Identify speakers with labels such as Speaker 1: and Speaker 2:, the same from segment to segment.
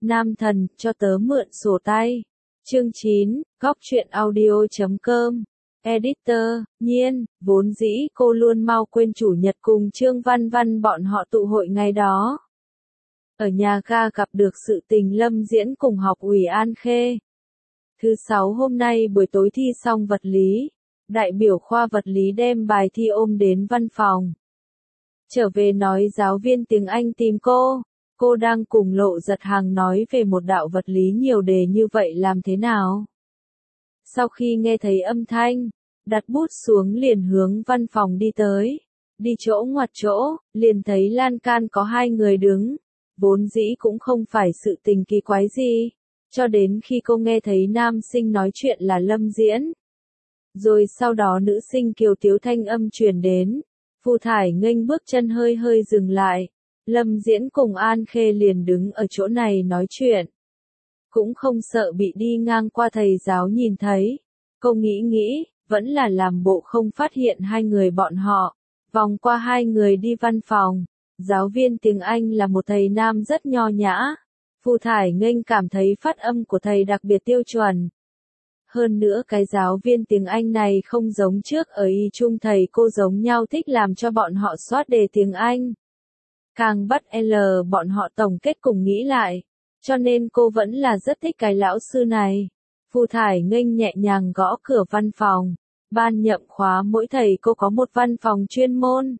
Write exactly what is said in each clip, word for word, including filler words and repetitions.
Speaker 1: Nam thần, cho tớ mượn sổ tay. Chương chín, góc truyện audio chấm com. Editor, Nhiên, vốn dĩ cô luôn mau quên chủ nhật cùng Trương Văn Văn bọn họ tụ hội ngày đó. Ở nhà ga gặp được sự tình Lâm Diễn cùng học ủy An Khê. Thứ sáu hôm nay buổi tối thi xong vật lý, đại biểu khoa vật lý đem bài thi ôm đến văn phòng. Trở về nói giáo viên tiếng Anh tìm cô, cô đang cùng Lộ Giật Hằng nói về một đạo vật lý nhiều đề như vậy làm thế nào. Sau khi nghe thấy âm thanh, đặt bút xuống liền hướng văn phòng đi tới, đi chỗ ngoặt chỗ, liền thấy lan can có hai người đứng, vốn dĩ cũng không phải sự tình kỳ quái gì, cho đến khi cô nghe thấy nam sinh nói chuyện là Lâm Diễn. Rồi sau đó nữ sinh kiều tiếu thanh âm truyền đến, Phù Thải nghênh bước chân hơi hơi dừng lại, Lâm Diễn cùng An Khê liền đứng ở chỗ này nói chuyện. Cũng không sợ bị đi ngang qua thầy giáo nhìn thấy, cô nghĩ nghĩ, vẫn là làm bộ không phát hiện hai người bọn họ, vòng qua hai người đi văn phòng. Giáo viên tiếng Anh là một thầy nam rất nho nhã, Phù Thải nghênh cảm thấy phát âm của thầy đặc biệt tiêu chuẩn. Hơn nữa cái giáo viên tiếng Anh này không giống trước ở y trung thầy cô giống nhau thích làm cho bọn họ soát đề tiếng Anh. Càng bắt L bọn họ tổng kết cùng nghĩ lại, cho nên cô vẫn là rất thích cái lão sư này. Phù Thải nghênh nhẹ nhàng gõ cửa văn phòng, ban nhậm khóa mỗi thầy cô có một văn phòng chuyên môn.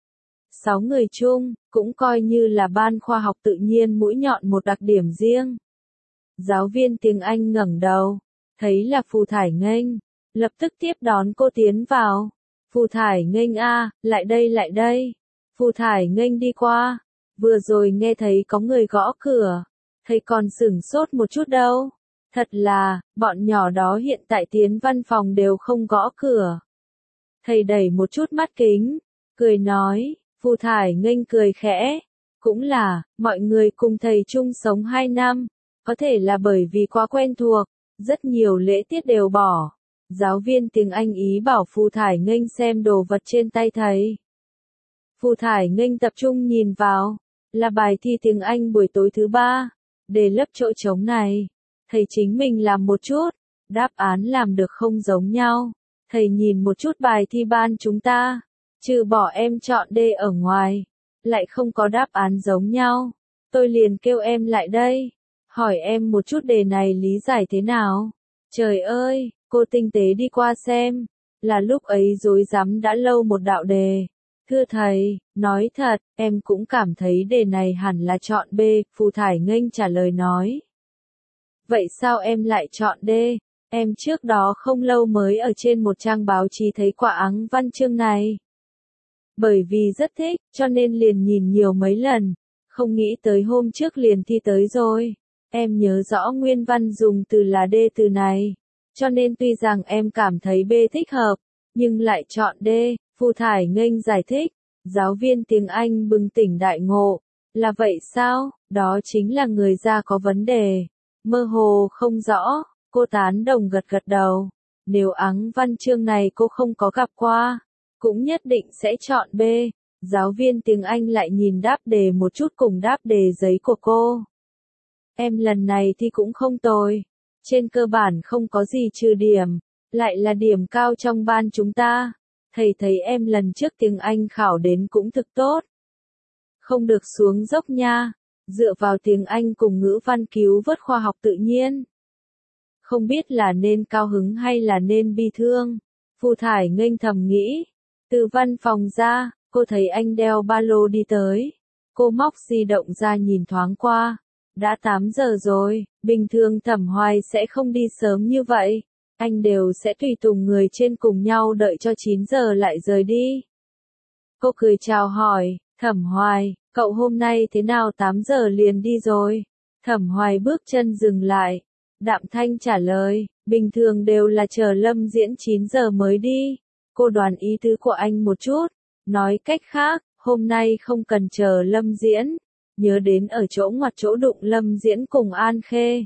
Speaker 1: Sáu người chung, cũng coi như là ban khoa học tự nhiên mũi nhọn một đặc điểm riêng. Giáo viên tiếng Anh ngẩng đầu, thấy là Phù Thải nghênh, lập tức tiếp đón cô tiến vào. Phù Thải nghênh a, lại đây lại đây. Phù Thải nghênh đi qua, vừa rồi nghe thấy có người gõ cửa, thầy còn sửng sốt một chút đâu. Thật là, bọn nhỏ đó hiện tại tiến văn phòng đều không gõ cửa. Thầy đẩy một chút mắt kính, cười nói, Phù Thải nghênh cười khẽ, cũng là, mọi người cùng thầy chung sống hai năm, có thể là bởi vì quá quen thuộc, rất nhiều lễ tiết đều bỏ. Giáo viên tiếng Anh ý bảo Phù Thải nghênh xem đồ vật trên tay thầy. Phù Thải nghênh tập trung nhìn vào, là bài thi tiếng Anh buổi tối thứ ba, để lấp chỗ trống này. Thầy chính mình làm một chút, đáp án làm được không giống nhau. Thầy nhìn một chút bài thi ban chúng ta, trừ bỏ em chọn D ở ngoài, lại không có đáp án giống nhau. Tôi liền kêu em lại đây, hỏi em một chút đề này lý giải thế nào. Trời ơi, cô tinh tế đi qua xem, là lúc ấy rối rắm đã lâu một đạo đề. Thưa thầy, nói thật, em cũng cảm thấy đề này hẳn là chọn B, Phù Thải nghênh trả lời nói. Vậy sao em lại chọn D? Em trước đó không lâu mới ở trên một trang báo chí thấy quả áng văn chương này. Bởi vì rất thích, cho nên liền nhìn nhiều mấy lần, không nghĩ tới hôm trước liền thi tới rồi. Em nhớ rõ nguyên văn dùng từ là D từ này, cho nên tuy rằng em cảm thấy B thích hợp, nhưng lại chọn D, Phù Thải nghênh giải thích. Giáo viên tiếng Anh bừng tỉnh đại ngộ, là vậy sao, đó chính là người da có vấn đề. Mơ hồ không rõ, cô tán đồng gật gật đầu. Nếu áng văn chương này cô không có gặp qua, cũng nhất định sẽ chọn B. Giáo viên tiếng Anh lại nhìn đáp đề một chút cùng đáp đề giấy của cô. Em lần này thì cũng không tồi. Trên cơ bản không có gì trừ điểm, lại là điểm cao trong ban chúng ta. Thầy thấy em lần trước tiếng Anh khảo đến cũng thực tốt. Không được xuống dốc nha. Dựa vào tiếng Anh cùng ngữ văn cứu vớt khoa học tự nhiên. Không biết là nên cao hứng hay là nên bi thương. Phù Thải nghênh thầm nghĩ. Từ văn phòng ra, cô thấy anh đeo ba lô đi tới. Cô móc di động ra nhìn thoáng qua. Đã tám giờ rồi, bình thường Thẩm Hoài sẽ không đi sớm như vậy. Anh đều sẽ tùy tùng người trên cùng nhau đợi cho chín giờ lại rời đi. Cô cười chào hỏi, Thẩm Hoài, cậu hôm nay thế nào tám giờ liền đi rồi? Thẩm Hoài bước chân dừng lại. Đạm thanh trả lời, bình thường đều là chờ Lâm Diễn chín giờ mới đi. Cô đoán ý tứ của anh một chút. Nói cách khác, hôm nay không cần chờ Lâm Diễn. Nhớ đến ở chỗ ngoặt chỗ đụng Lâm Diễn cùng An Khê.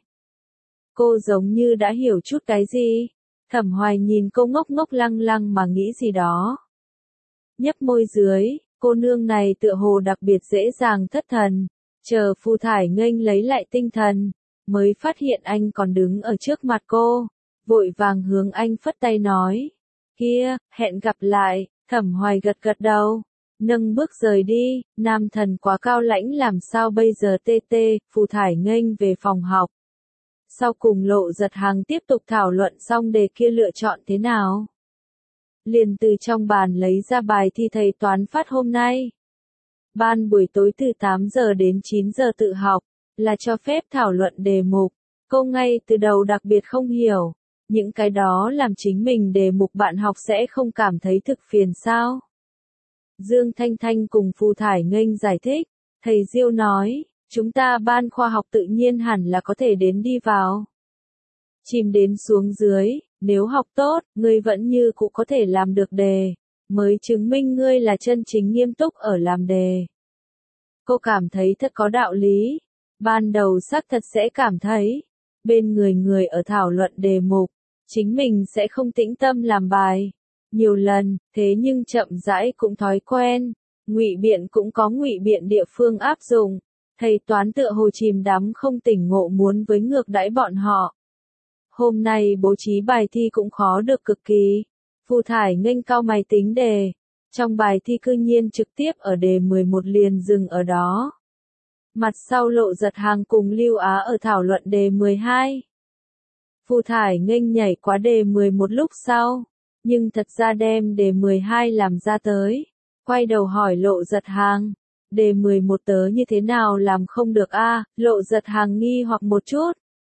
Speaker 1: Cô giống như đã hiểu chút cái gì. Thẩm Hoài nhìn cô ngốc ngốc lăng lăng mà nghĩ gì đó. Nhấp môi dưới, cô nương này tựa hồ đặc biệt dễ dàng thất thần. Chờ Phù Thải Nghênh lấy lại tinh thần, mới phát hiện anh còn đứng ở trước mặt cô, vội vàng hướng anh phất tay nói. Kia, hẹn gặp lại, Thẩm Hoài gật gật đầu, nâng bước rời đi, nam thần quá cao lãnh làm sao bây giờ tê tê, Phù Thải Nghênh về phòng học. Sau cùng Lộ Giật Hằng tiếp tục thảo luận xong đề kia lựa chọn thế nào. Liền từ trong bàn lấy ra bài thi thầy toán phát hôm nay. Ban buổi tối từ tám giờ đến chín giờ tự học, là cho phép thảo luận đề mục. Cô ngay từ đầu đặc biệt không hiểu, những cái đó làm chính mình đề mục bạn học sẽ không cảm thấy thực phiền sao. Dương Thanh Thanh cùng Phù Thải Nghênh giải thích, thầy Diêu nói, chúng ta ban khoa học tự nhiên hẳn là có thể đến đi vào. Chìm đến xuống dưới, nếu học tốt, ngươi vẫn như cũ có thể làm được đề, mới chứng minh ngươi là chân chính nghiêm túc ở làm đề. Cô cảm thấy thật có đạo lý, ban đầu xác thật sẽ cảm thấy, bên người người ở thảo luận đề mục, chính mình sẽ không tĩnh tâm làm bài. Nhiều lần, thế nhưng chậm rãi cũng thói quen, ngụy biện cũng có ngụy biện địa phương áp dụng, thầy toán tựa hồ chìm đắm không tỉnh ngộ muốn với ngược đãi bọn họ. Hôm nay bố trí bài thi cũng khó được cực kỳ. Phù Thải Nghênh cau mày tính đề. Trong bài thi cư nhiên trực tiếp ở đề mười một liền dừng ở đó. Mặt sau Lộ Giật Hằng cùng Lưu Á ở thảo luận đề mười hai. Phù Thải Nghênh nhảy qua đề mười một lúc sau, nhưng thật ra đem đề mười hai làm ra tới. Quay đầu hỏi Lộ Giật Hằng, đề mười một tớ như thế nào làm không được a? Lộ Giật Hằng nghi hoặc một chút.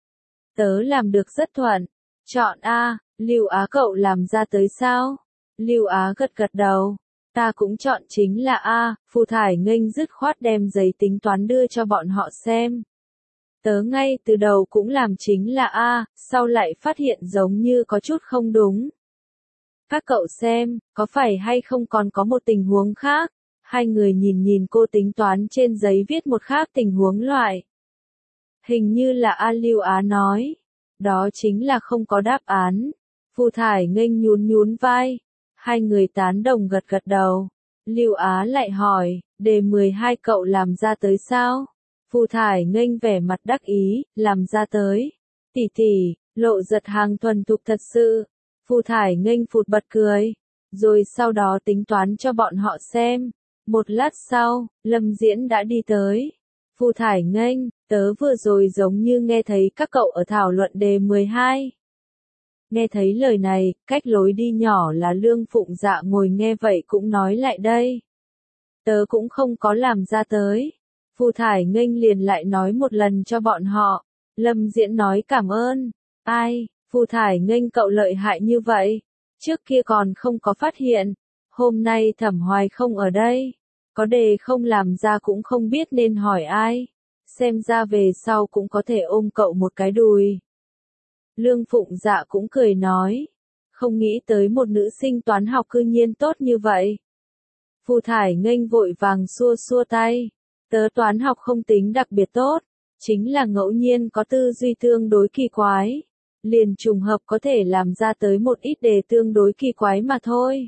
Speaker 1: Tớ làm được rất thuận. Chọn A, Lưu Á cậu làm ra tới sao? Lưu Á gật gật đầu. Ta cũng chọn chính là A, Phù Thải Nghênh dứt khoát đem giấy tính toán đưa cho bọn họ xem. Tớ ngay từ đầu cũng làm chính là A, sau lại phát hiện giống như có chút không đúng. Các cậu xem, có phải hay không còn có một tình huống khác? Hai người nhìn nhìn cô tính toán trên giấy viết một khác tình huống loại. Hình như là A. Lưu Á nói. Đó chính là không có đáp án. Phù Thải Nghênh nhún nhún vai. Hai người tán đồng gật gật đầu. Lưu Á lại hỏi, đề mười hai cậu làm ra tới sao? Phù Thải Nghênh vẻ mặt đắc ý, làm ra tới. Tỷ tỷ, Lộ Giật Hằng thuần thục thật sự. Phù Thải Nghênh phụt bật cười. Rồi sau đó tính toán cho bọn họ xem. Một lát sau, Lâm Diễn đã đi tới. Phù Thải Nghênh, tớ vừa rồi giống như nghe thấy các cậu ở thảo luận đề mười hai. Nghe thấy lời này, cách lối đi nhỏ là Lương Phụng Dạ ngồi nghe vậy cũng nói lại đây. Tớ cũng không có làm ra tới. Phù Thải Nghênh liền lại nói một lần cho bọn họ. Lâm Diễn nói cảm ơn. Ai, Phù Thải Nghênh cậu lợi hại như vậy. Trước kia còn không có phát hiện. Hôm nay Thẩm Hoài không ở đây. Có đề không làm ra cũng không biết nên hỏi ai. Xem ra về sau cũng có thể ôm cậu một cái đùi. Lương Phụng Dạ cũng cười nói. Không nghĩ tới một nữ sinh toán học cư nhiên tốt như vậy. Phù Thải Nghênh vội vàng xua xua tay. Tớ toán học không tính đặc biệt tốt. Chính là ngẫu nhiên có tư duy tương đối kỳ quái. Liền trùng hợp có thể làm ra tới một ít đề tương đối kỳ quái mà thôi.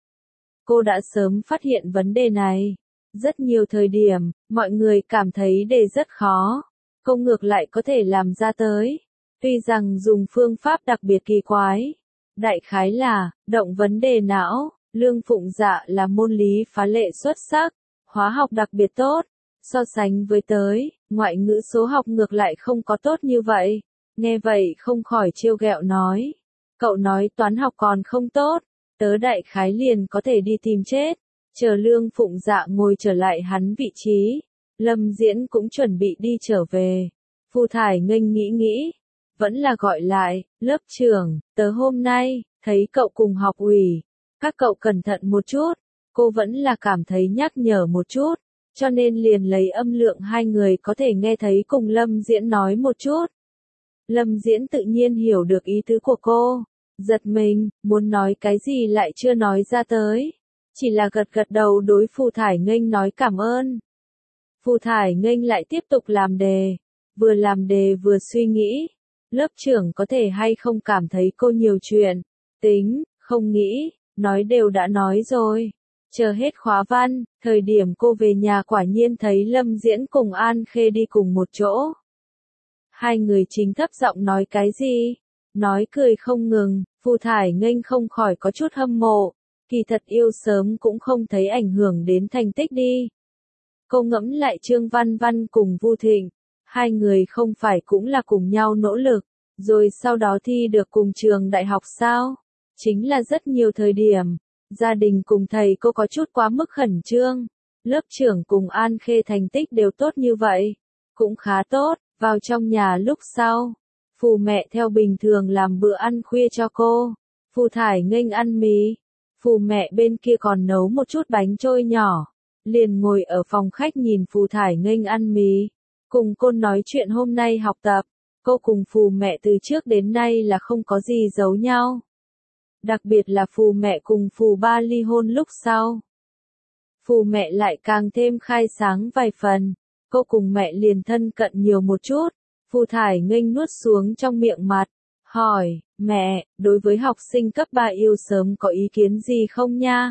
Speaker 1: Cô đã sớm phát hiện vấn đề này. Rất nhiều thời điểm, mọi người cảm thấy đề rất khó. Cô ngược lại có thể làm ra tới. Tuy rằng dùng phương pháp đặc biệt kỳ quái. Đại khái là, động vấn đề não, Lương Phụng Dạ là môn lý phá lệ xuất sắc, hóa học đặc biệt tốt. So sánh với tới, ngoại ngữ số học ngược lại không có tốt như vậy. Nghe vậy không khỏi trêu ghẹo nói. Cậu nói toán học còn không tốt, tớ đại khái liền có thể đi tìm chết. Chờ Lương Phụng Dạ ngồi trở lại hắn vị trí. Lâm Diễn cũng chuẩn bị đi trở về. Phù Thải Nghênh nghĩ nghĩ. Vẫn là gọi lại, lớp trưởng, tớ hôm nay, thấy cậu cùng học ủy. Các cậu cẩn thận một chút. Cô vẫn là cảm thấy nhắc nhở một chút. Cho nên liền lấy âm lượng hai người có thể nghe thấy cùng Lâm Diễn nói một chút. Lâm Diễn tự nhiên hiểu được ý tứ của cô. Giật mình, muốn nói cái gì lại chưa nói ra tới. Chỉ là gật gật đầu đối Phù Thải Nghênh nói cảm ơn. Phù Thải Nghênh lại tiếp tục làm đề. Vừa làm đề vừa suy nghĩ. Lớp trưởng có thể hay không cảm thấy cô nhiều chuyện. Tính, không nghĩ, nói đều đã nói rồi. Chờ hết khóa văn, thời điểm cô về nhà quả nhiên thấy Lâm Diễn cùng An Khê đi cùng một chỗ. Hai người chính thấp giọng nói cái gì? Nói cười không ngừng, Phù Thải Nghênh không khỏi có chút hâm mộ. Kỳ thật yêu sớm cũng không thấy ảnh hưởng đến thành tích đi. Cô ngẫm lại Trương Văn Văn cùng Vu Thịnh, hai người không phải cũng là cùng nhau nỗ lực, rồi sau đó thi được cùng trường đại học sao? Chính là rất nhiều thời điểm, gia đình cùng thầy cô có chút quá mức khẩn trương. Lớp trưởng cùng An Khê thành tích đều tốt như vậy, cũng khá tốt. Vào trong nhà lúc sau, Phù mẹ theo bình thường làm bữa ăn khuya cho cô. Phù Thải Nghênh ăn mì, Phù mẹ bên kia còn nấu một chút bánh trôi nhỏ. Liền ngồi ở phòng khách nhìn Phù Thải Nghênh ăn mì, cùng cô nói chuyện hôm nay học tập. Cô cùng Phù mẹ từ trước đến nay là không có gì giấu nhau. Đặc biệt là Phù mẹ cùng Phù ba ly hôn lúc sau. Phù mẹ lại càng thêm khai sáng vài phần. Cô cùng mẹ liền thân cận nhiều một chút. Phù Thải Nghênh nuốt xuống trong miệng mặt, hỏi, mẹ, đối với học sinh cấp ba yêu sớm có ý kiến gì không nha?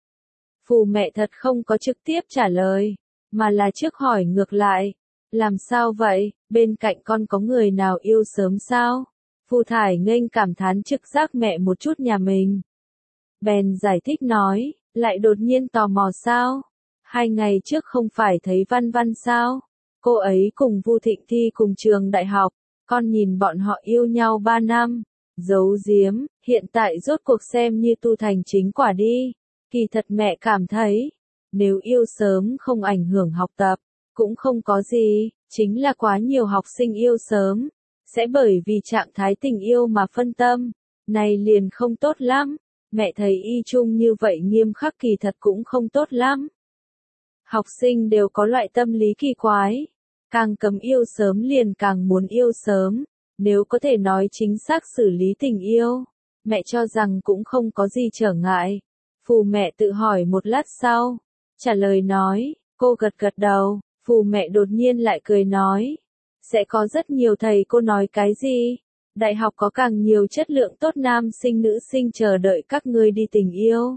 Speaker 1: Phù mẹ thật không có trực tiếp trả lời, mà là trước hỏi ngược lại, làm sao vậy, bên cạnh con có người nào yêu sớm sao? Phù Thải Nghênh cảm thán trực giác mẹ một chút nhà mình. Bèn giải thích nói, lại đột nhiên tò mò sao? Hai ngày trước không phải thấy Văn Văn sao? Cô ấy cùng Vu Thịnh thi cùng trường đại học, con nhìn bọn họ yêu nhau ba năm, giấu giếm, hiện tại rốt cuộc xem như tu thành chính quả đi. Kỳ thật mẹ cảm thấy, nếu yêu sớm không ảnh hưởng học tập, cũng không có gì, chính là quá nhiều học sinh yêu sớm, sẽ bởi vì trạng thái tình yêu mà phân tâm, này liền không tốt lắm. Mẹ thấy y chung như vậy nghiêm khắc kỳ thật cũng không tốt lắm. Học sinh đều có loại tâm lý kỳ quái, càng cấm yêu sớm liền càng muốn yêu sớm, nếu có thể nói chính xác xử lý tình yêu, mẹ cho rằng cũng không có gì trở ngại. Phù mẹ tự hỏi một lát sau, trả lời nói, cô gật gật đầu, Phù mẹ đột nhiên lại cười nói, sẽ có rất nhiều thầy cô nói cái gì, đại học có càng nhiều chất lượng tốt nam sinh nữ sinh chờ đợi các ngươi đi tình yêu.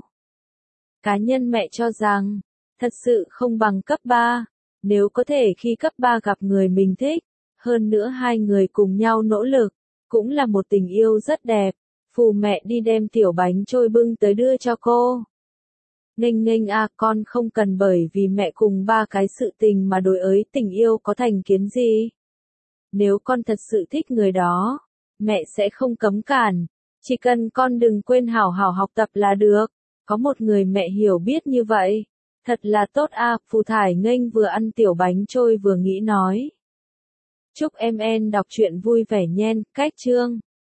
Speaker 1: Cá nhân mẹ cho rằng, thật sự không bằng cấp ba, nếu có thể khi cấp ba gặp người mình thích, hơn nữa hai người cùng nhau nỗ lực, cũng là một tình yêu rất đẹp. Phù mẹ đi đem tiểu bánh trôi bưng tới đưa cho cô. Nghênh nghênh à, con không cần bởi vì mẹ cùng ba cái sự tình mà đối ấy tình yêu có thành kiến gì. Nếu con thật sự thích người đó, mẹ sẽ không cấm cản, chỉ cần con đừng quên hảo hảo học tập là được. Có một người mẹ hiểu biết như vậy, thật là tốt à. Phù Thải Nghênh vừa ăn tiểu bánh trôi vừa nghĩ nói. Chúc em en đọc truyện vui vẻ nhen, cách chương.